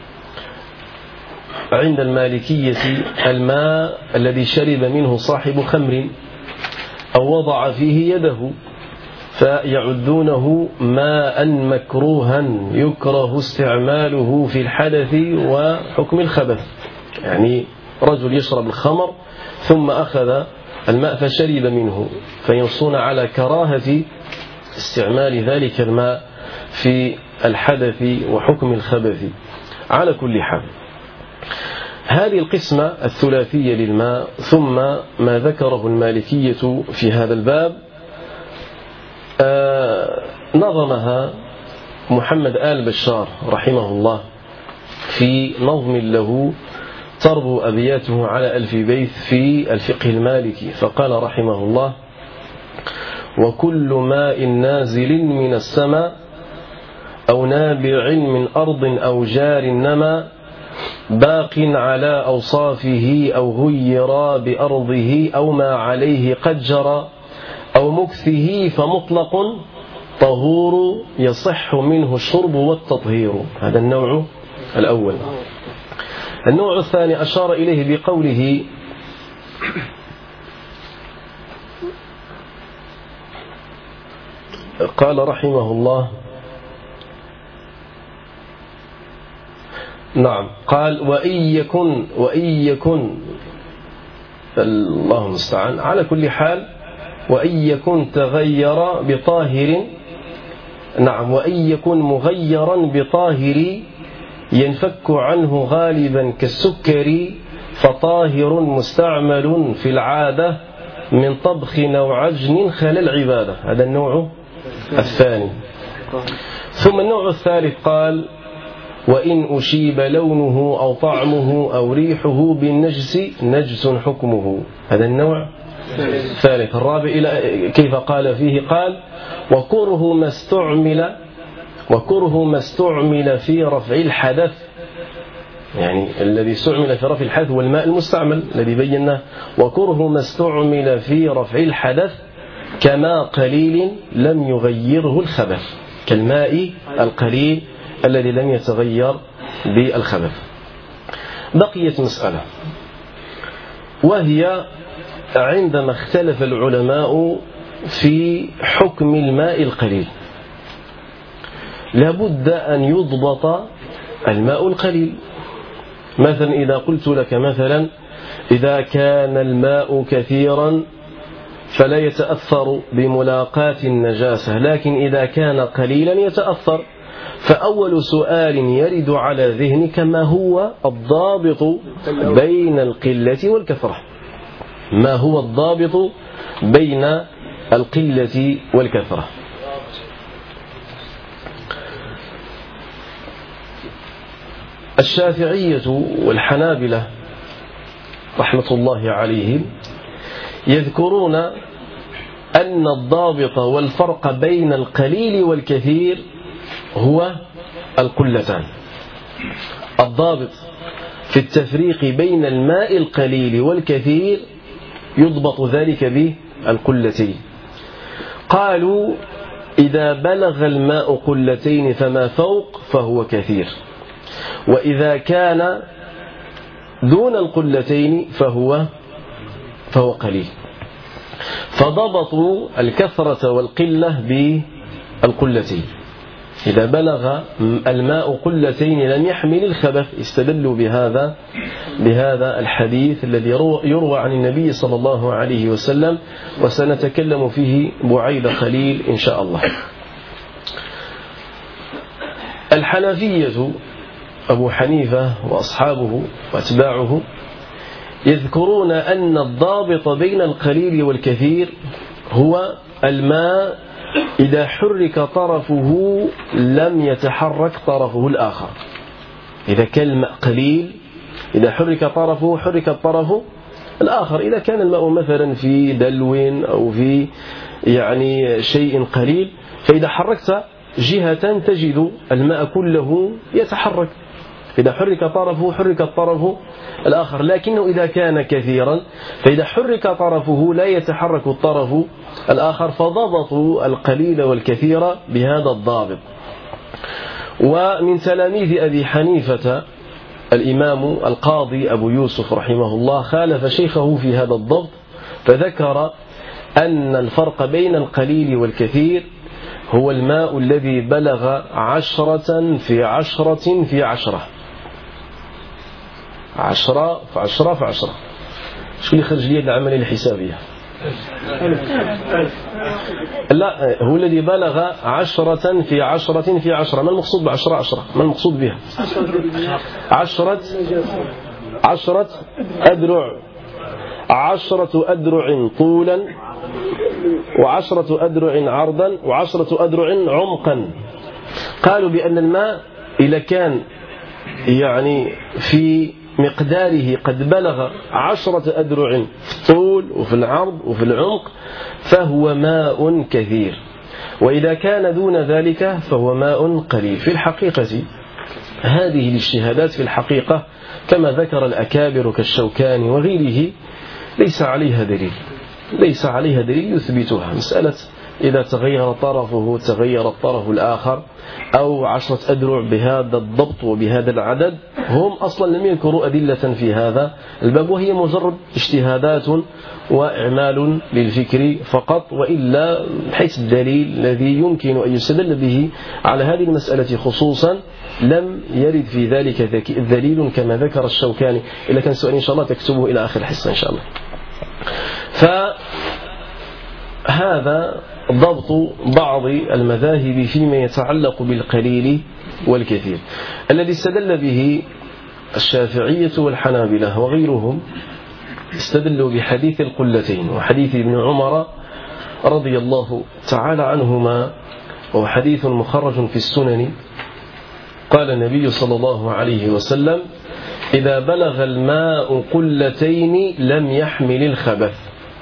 عند المالكية الماء الذي شرب منه صاحب خمر أو وضع فيه يده، فيعدونه ماء مكروها يكره استعماله في الحدث وحكم الخبث. يعني رجل يشرب الخمر ثم أخذ الماء فشرب منه، فينصون على كراهة استعمال ذلك الماء في الحدث وحكم الخبث. على كل حال هذه القسمة الثلاثية للماء ثم ما ذكره المالكية في هذا الباب آه نظمها محمد آل بشار رحمه الله في نظم له تربو أبياته على ألف بيت في الفقه المالكي. فقال رحمه الله: وكل ماء نازل من السماء أو نابع من أرض أو جار نما باق على أوصافه أو غير بأرضه أو ما عليه قد جرى أو مكثه فمطلق طهور يصح منه الشرب والتطهير. هذا النوع الأول. النوع الثاني أشار إليه بقوله: قال رحمه الله نعم قال وإن يكن وإن يكن الله المستعان. على كل حال وإن يكن تغير بطاهر نعم وإن يكن مغيرا بطاهر ينفك عنه غالبا كالسكر فطاهر مستعمل في العادة من طبخ أو عجن خلى العبادة. هذا النوع الثاني. ثم النوع الثالث قال: وإن أشيب لونه أو طعمه أو ريحه بالنجس نجس حكمه. هذا النوع الثالث. الرابع إلى كيف قال فيه؟ قال: وكره ما استعمل وكره ما استعمل في رفع الحدث. يعني الذي استعمل في رفع الحدث هو الماء المستعمل الذي بيناه. وكره ما استعمل في رفع الحدث كما قليل لم يغيره الخبث، كالماء القليل الذي لم يتغير بالخبث. بقيت مسألة، وهي عندما اختلف العلماء في حكم الماء القليل لابد أن يضبط الماء القليل. مثلا إذا قلت لك مثلا إذا كان الماء كثيرا فلا يتأثر بملاقاة النجاسة، لكن إذا كان قليلا يتأثر. فأول سؤال يرد على ذهنك: ما هو الضابط بين القلة والكثرة؟ ما هو الضابط بين القلة والكثرة؟ الشافعية والحنابلة رحمة الله عليهم يذكرون أن الضابط والفرق بين القليل والكثير هو القلتان. الضابط في التفريق بين الماء القليل والكثير يضبط ذلك بالقلتين. قالوا: إذا بلغ الماء قلتين فما فوق فهو كثير، وإذا كان دون القلتين فهو فهو قليل. فضبطوا الكثرة والقلة بالقلتين. إذا بلغ الماء قلتين لم يحمل الخبث، استدلوا بهذا بهذا الحديث الذي يروى عن النبي صلى الله عليه وسلم، وسنتكلم فيه بعيد قليل إن شاء الله. الحنفية أبو حنيفة وأصحابه وأتباعه يذكرون أن الضابط بين القليل والكثير هو الماء إذا حرك طرفه لم يتحرك طرفه الآخر. إذا كان الماء قليل إذا حرك طرفه حرك الطرف الآخر. إذا كان الماء مثلا في دلو أو في يعني شيء قليل فإذا حركت جهة تجد الماء كله يتحرك. إذا حرك طرفه حرك الطرف الآخر. لكنه إذا كان كثيرا فإذا حرك طرفه لا يتحرك الطرف الآخر. فضبطوا القليل والكثير بهذا الضابط. ومن تلاميذ أبي حنيفة الإمام القاضي أبو يوسف رحمه الله خالف شيخه في هذا الضبط فذكر أن الفرق بين القليل والكثير هو الماء الذي بلغ عشرة في عشرة في عشرة عشرة في عشرة في عشرة. شو اللي خرج لي العملية الحسابية؟ لا، هو الذي بلغ عشرة في عشرة في عشرة. ما المقصود بعشرة عشرة؟ ما المقصود بها؟ عشرة عشرة أذرع عشرة أذرع طولا وعشرة أذرع عرضا وعشرة أذرع عمقا. قالوا بأن الماء إذا كان يعني في مقداره قد بلغ عشرة أذرع في الطول وفي العرض وفي العمق فهو ماء كثير، وإذا كان دون ذلك فهو ماء قليل. في الحقيقة هذه الاجتهادات في الحقيقة كما ذكر الأكابر كالشوكاني وغيره ليس عليها دليل ليس عليها دليل يثبتها. مسألة إذا تغير طرفه تغير الطرف الآخر أو عشرة أذرع بهذا الضبط وبهذا العدد، هم أصلا لم يذكروا أدلة في هذا الباب، وهي مجرد اجتهادات وإعمال للفكر فقط، وإلا حيث الدليل الذي يمكن أن يستدل به على هذه المسألة خصوصا لم يرد في ذلك دليل كما ذكر الشوكاني. إلا كان سؤال إن شاء الله تكتبه إلى آخر الحصة إن شاء الله. فهذا ضبط بعض المذاهب فيما يتعلق بالقليل والكثير. الذي استدل به الشافعية والحنابلة وغيرهم استدلوا بحديث القلتين وحديث ابن عمر رضي الله تعالى عنهما، وهو حديث مخرج في السنن. قال النبي صلى الله عليه وسلم: إذا بلغ الماء قلتين لم يحمل الخبث.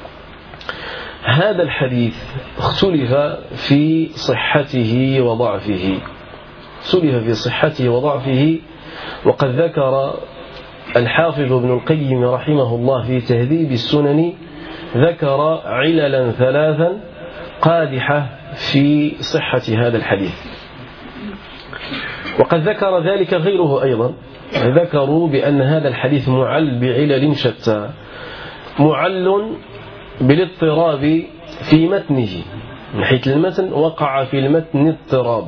هذا الحديث اختلف في صحته وضعفه اختلف في صحته وضعفه وقد ذكر الحافظ ابن القيم رحمه الله في تهذيب السنن ذكر عللا ثلاثا قادحة في صحة هذا الحديث، وقد ذكر ذلك غيره أيضا. ذكروا بأن هذا الحديث معل بعلل شتى، معل بالاضطراب في متنه، من حيث المتن وقع في المتن اضطراب،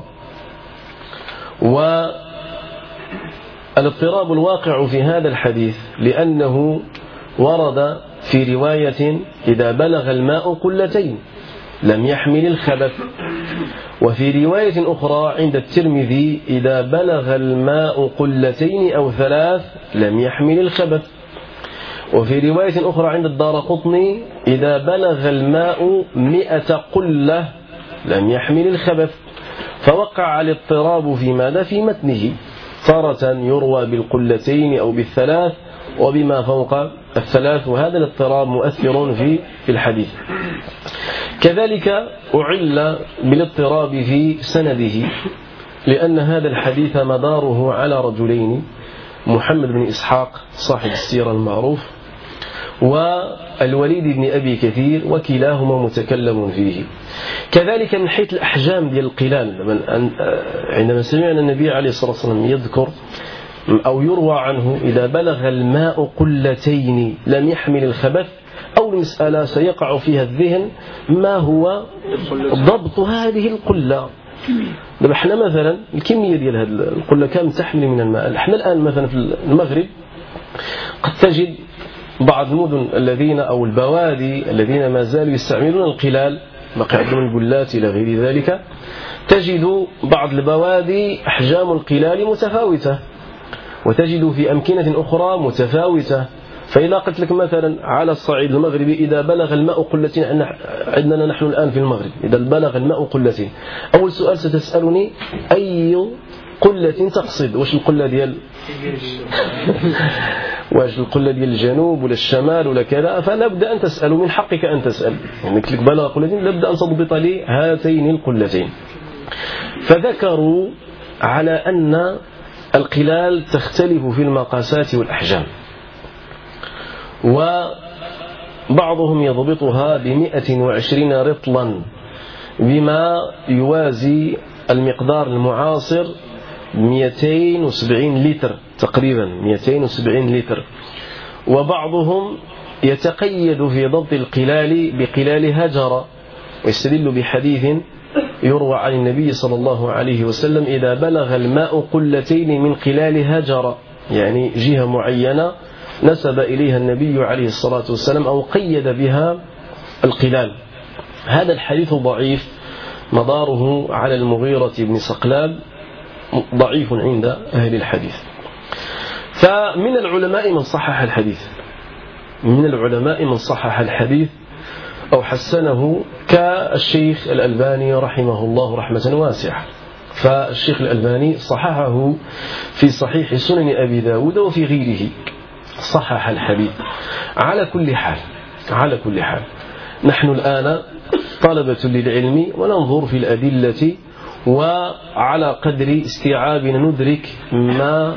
والاضطراب الواقع في هذا الحديث لأنه ورد في رواية: إذا بلغ الماء قلتين لم يحمل الخبث، وفي رواية أخرى عند الترمذي: إذا بلغ الماء قلتين أو ثلاث لم يحمل الخبث، وفي رواية أخرى عند الدارقطني: إذا بلغ الماء مئة قلة لم يحمل الخبث. فوقع الاضطراب في ماذا؟ في متنه، تارة يروى بالقلتين أو بالثلاث وبما فوق الثلاث، وهذا الاضطراب مؤثر في في الحديث. كذلك أعل بالاضطراب في سنده، لأن هذا الحديث مداره على رجلين: محمد بن إسحاق صاحب السيرة المعروف، والوليد بن أبي كثير، وكلاهما متكلم فيه. كذلك من حيث الأحجام ديال القلال، عندما سمعنا النبي عليه الصلاة والسلام يذكر أو يروى عنه: إذا بلغ الماء قلتين لم يحمل الخبث، أول مسألة سيقع فيها الذهن: ما هو ضبط هذه القلة؟ دابا حنا مثلا الكمية ديال هذه القلة كم تحمل من الماء؟ حنا الآن مثلا في المغرب قد تجد بعض المدن الذين أو البوادي الذين ما زالوا يستعملون القلال، بقي عندهم القلات إلى غير ذلك، تجد بعض البوادي أحجام القلال متفاوتة، وتجد في أمكنة أخرى متفاوتة. فإذا قلت لك مثلا على الصعيد المغربي إذا بلغ الماء قلتين، عندنا نحن الآن في المغرب إذا بلغ الماء قلتين، أول سؤال ستسألني أي قلة تقصد؟ واش القلة ديال واش القلة ديال الجنوب ولا الشمال ولا كذا؟ فلا بد أن تسأل، من حقك أن تسأل، يعني قلت لك بلغ قلتين لابد أن تضبط لي هاتين القلتين. فذكروا على أن القلال تختلف في المقاسات والأحجام، وبعضهم يضبطها بمئة وعشرين رطلا بما يوازي المقدار المعاصر مئتين وسبعين لتر تقريبا، مئتين وسبعين لتر. وبعضهم يتقيد في ضبط القلال بقلال هجر، ويستدل بحديث يروى عن النبي صلى الله عليه وسلم إذا بلغ الماء قلتين من قلال هجر، يعني جهة معينة نسب إليها النبي عليه الصلاة والسلام أو قيد بها القلال. هذا الحديث ضعيف، مداره على المغيرة بن صقلاب، ضعيف عند أهل الحديث. فمن العلماء من صحح الحديث، من العلماء من صحح الحديث أو حسنه كالشيخ الألباني رحمه الله رحمة واسعة. فالشيخ الألباني صححه في صحيح سنن أبي داود وفي غيره، صحح الحديث. على كل حال على كل حال نحن الآن طلبة للعلم وننظر في الأدلة، وعلى قدر استيعابنا ندرك ما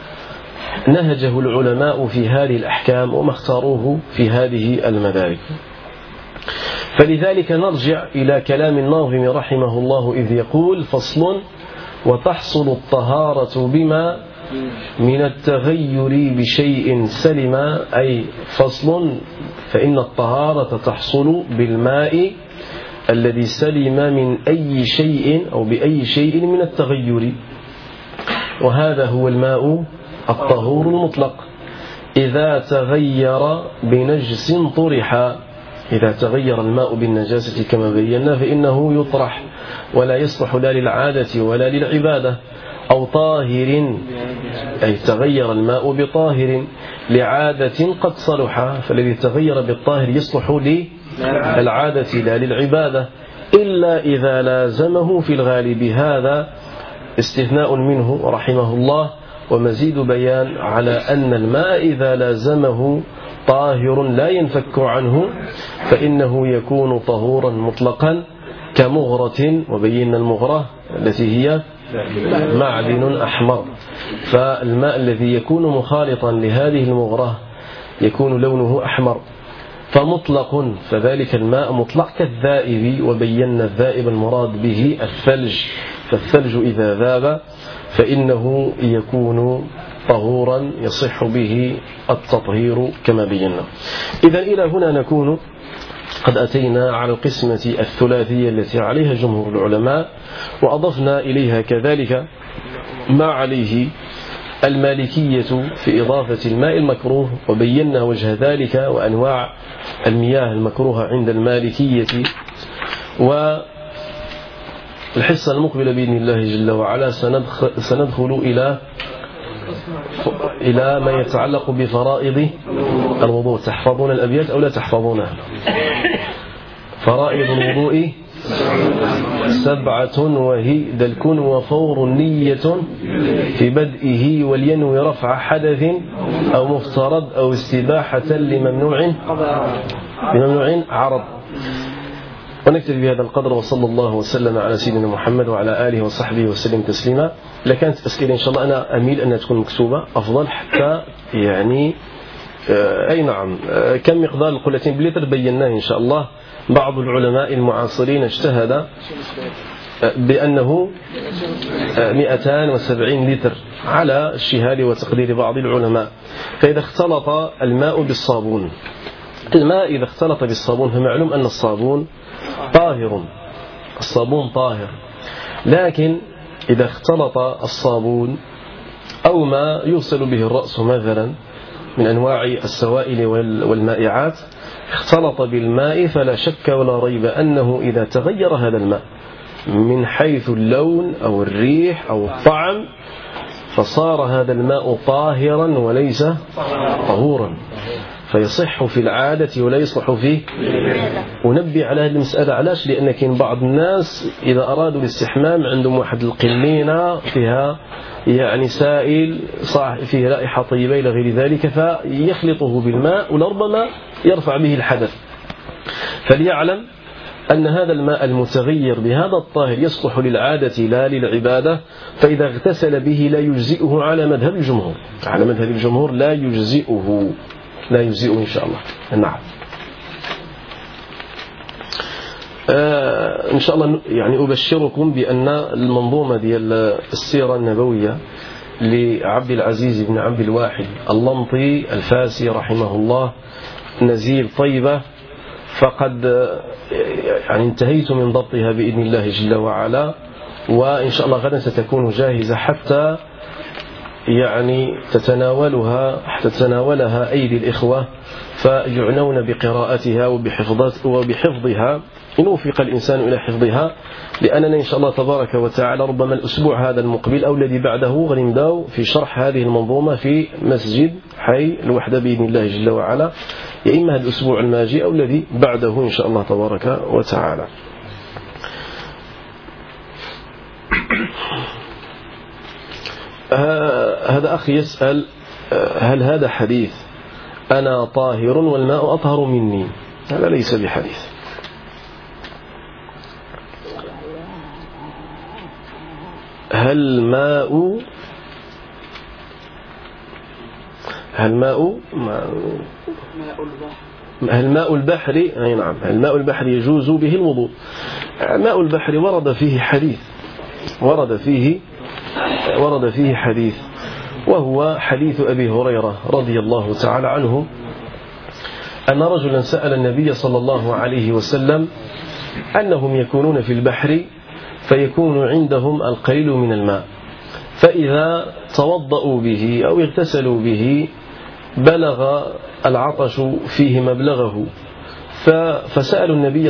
نهجه العلماء في هذه الأحكام وما اختاروه في هذه المدارك. فلذلك نرجع إلى كلام الناظم رحمه الله إذ يقول: فصل: وتحصل الطهارة بما من التغير بشيء سلم. أي فصل، فإن الطهارة تحصل بالماء الذي سلم من أي شيء أو بأي شيء من التغير، وهذا هو الماء الطهور المطلق. إذا تغير بنجس طرح، إذا تغير الماء بالنجاسة كما بينا فإنه يطرح، ولا يصلح لا للعادة ولا للعبادة. أو طاهر، أي تغير الماء بطاهر لعادة قد صلح، فالذي تغير بالطاهر يصلح للعادة لا للعبادة، إلا إذا لازمه في الغالب. هذا استثناء منه رحمه الله، ومزيد بيان على أن الماء إذا لازمه طاهر لا ينفك عنه فإنه يكون طهورا مطلقا كمغرة، وبينا المغرة التي هي معدن أحمر. فالماء الذي يكون مخالطا لهذه المغرة يكون لونه أحمر، فمطلق، فذلك الماء مطلق كالذائب. وبينا الذائب المراد به الثلج، فالثلج إذا ذاب فإنه يكون طهورا يصح به التطهير كما بينا. إذا إلى هنا نكون قد أتينا على القسمة الثلاثية التي عليها جمهور العلماء، وأضفنا إليها كذلك ما عليه المالكية في إضافة الماء المكروه، وبينا وجه ذلك وأنواع المياه المكروهة عند المالكية. والحصة المقبلة بإذن الله جل وعلا سندخل إلى إلى ما يتعلق بفرائض الوضوء. تحفظون الأبيات أو لا تحفظونها؟ فرائض الوضوء سبعة، وهي دلك وفور نية في بدئه، ولينوي رفع حدث أو مفترض أو استباحة لممنوع لممنوع عرض. ونكتفي بهذا القدر، وصلى الله وسلم على سيدنا محمد وعلى آله وصحبه وسلم تسليما. لكانت أسئلة إن شاء الله أنا أميل أنها تكون مكتوبة أفضل، حتى يعني آه أي نعم آه كم مقدار القلتين بلتر بيناه إن شاء الله. بعض العلماء المعاصرين اجتهد آه بأنه آه مئتان وسبعين لتر على الشهاد وتقدير بعض العلماء. فإذا اختلط الماء بالصابون، الماء إذا اختلط بالصابون فمعلوم أن الصابون طاهر، الصابون طاهر، لكن إذا اختلط الصابون أو ما يوصل به الرأس مثلا من أنواع السوائل والمائعات اختلط بالماء، فلا شك ولا ريب أنه إذا تغير هذا الماء من حيث اللون أو الريح أو الطعم فصار هذا الماء طاهرا وليس طهورا. فيصح في العادة ولا يصلح فيه. ونبي على هذه المسألة. علاش؟ لأن كاين بعض الناس إذا أرادوا الاستحمام عندهم واحد القنينة فيها يعني سائل صح فيه رائحة طيبة إلى غير ذلك، فيخلطه بالماء ولربما يرفع به الحدث. فليعلم أن هذا الماء المتغير بهذا الطاهر يصلح للعادة لا للعبادة، فإذا اغتسل به لا يجزئه على مذهب الجمهور. على مذهب الجمهور لا يجزئه لا يجزئه إن شاء الله. نعم. آه إن شاء الله يعني أبشركم بأن المنظومة ديال السيرة النبوية لعبد العزيز بن عبد الواحد اللمطي الفاسي رحمه الله نزيل طيبة، فقد يعني انتهيت من ضبطها بإذن الله جل وعلا، وإن شاء الله غدا ستكون جاهزة حتى يعني تتناولها حتى تتناولها أيدي الإخوة فيعنون بقراءتها وبحفظها إن وفق الإنسان إلى حفظها، لأننا إن شاء الله تبارك وتعالى ربما الأسبوع هذا المقبل أو الذي بعده غنبداو في شرح هذه المنظومة في مسجد حي الوحدة بإذن الله جل وعلا، يا إما هذا الأسبوع الماجي أو الذي بعده إن شاء الله تبارك وتعالى. هذا أخي يسأل هل هذا حديث أنا طاهر والماء أطهر مني؟ هذا ليس بحديث. هل ماء هل ماء هل ماء البحر أي نعم هل ماء البحر يجوز به الوضوء؟ ماء البحر ورد فيه حديث ورد فيه ورد فيه حديث وهو حديث أبي هريرة رضي الله تعالى عنه أن رجلا سأل النبي صلى الله عليه وسلم أنهم يكونون في البحر فيكون عندهم القليل من الماء، فإذا توضأوا به أو اغتسلوا به بلغ العطش فيه مبلغه، فسألوا النبي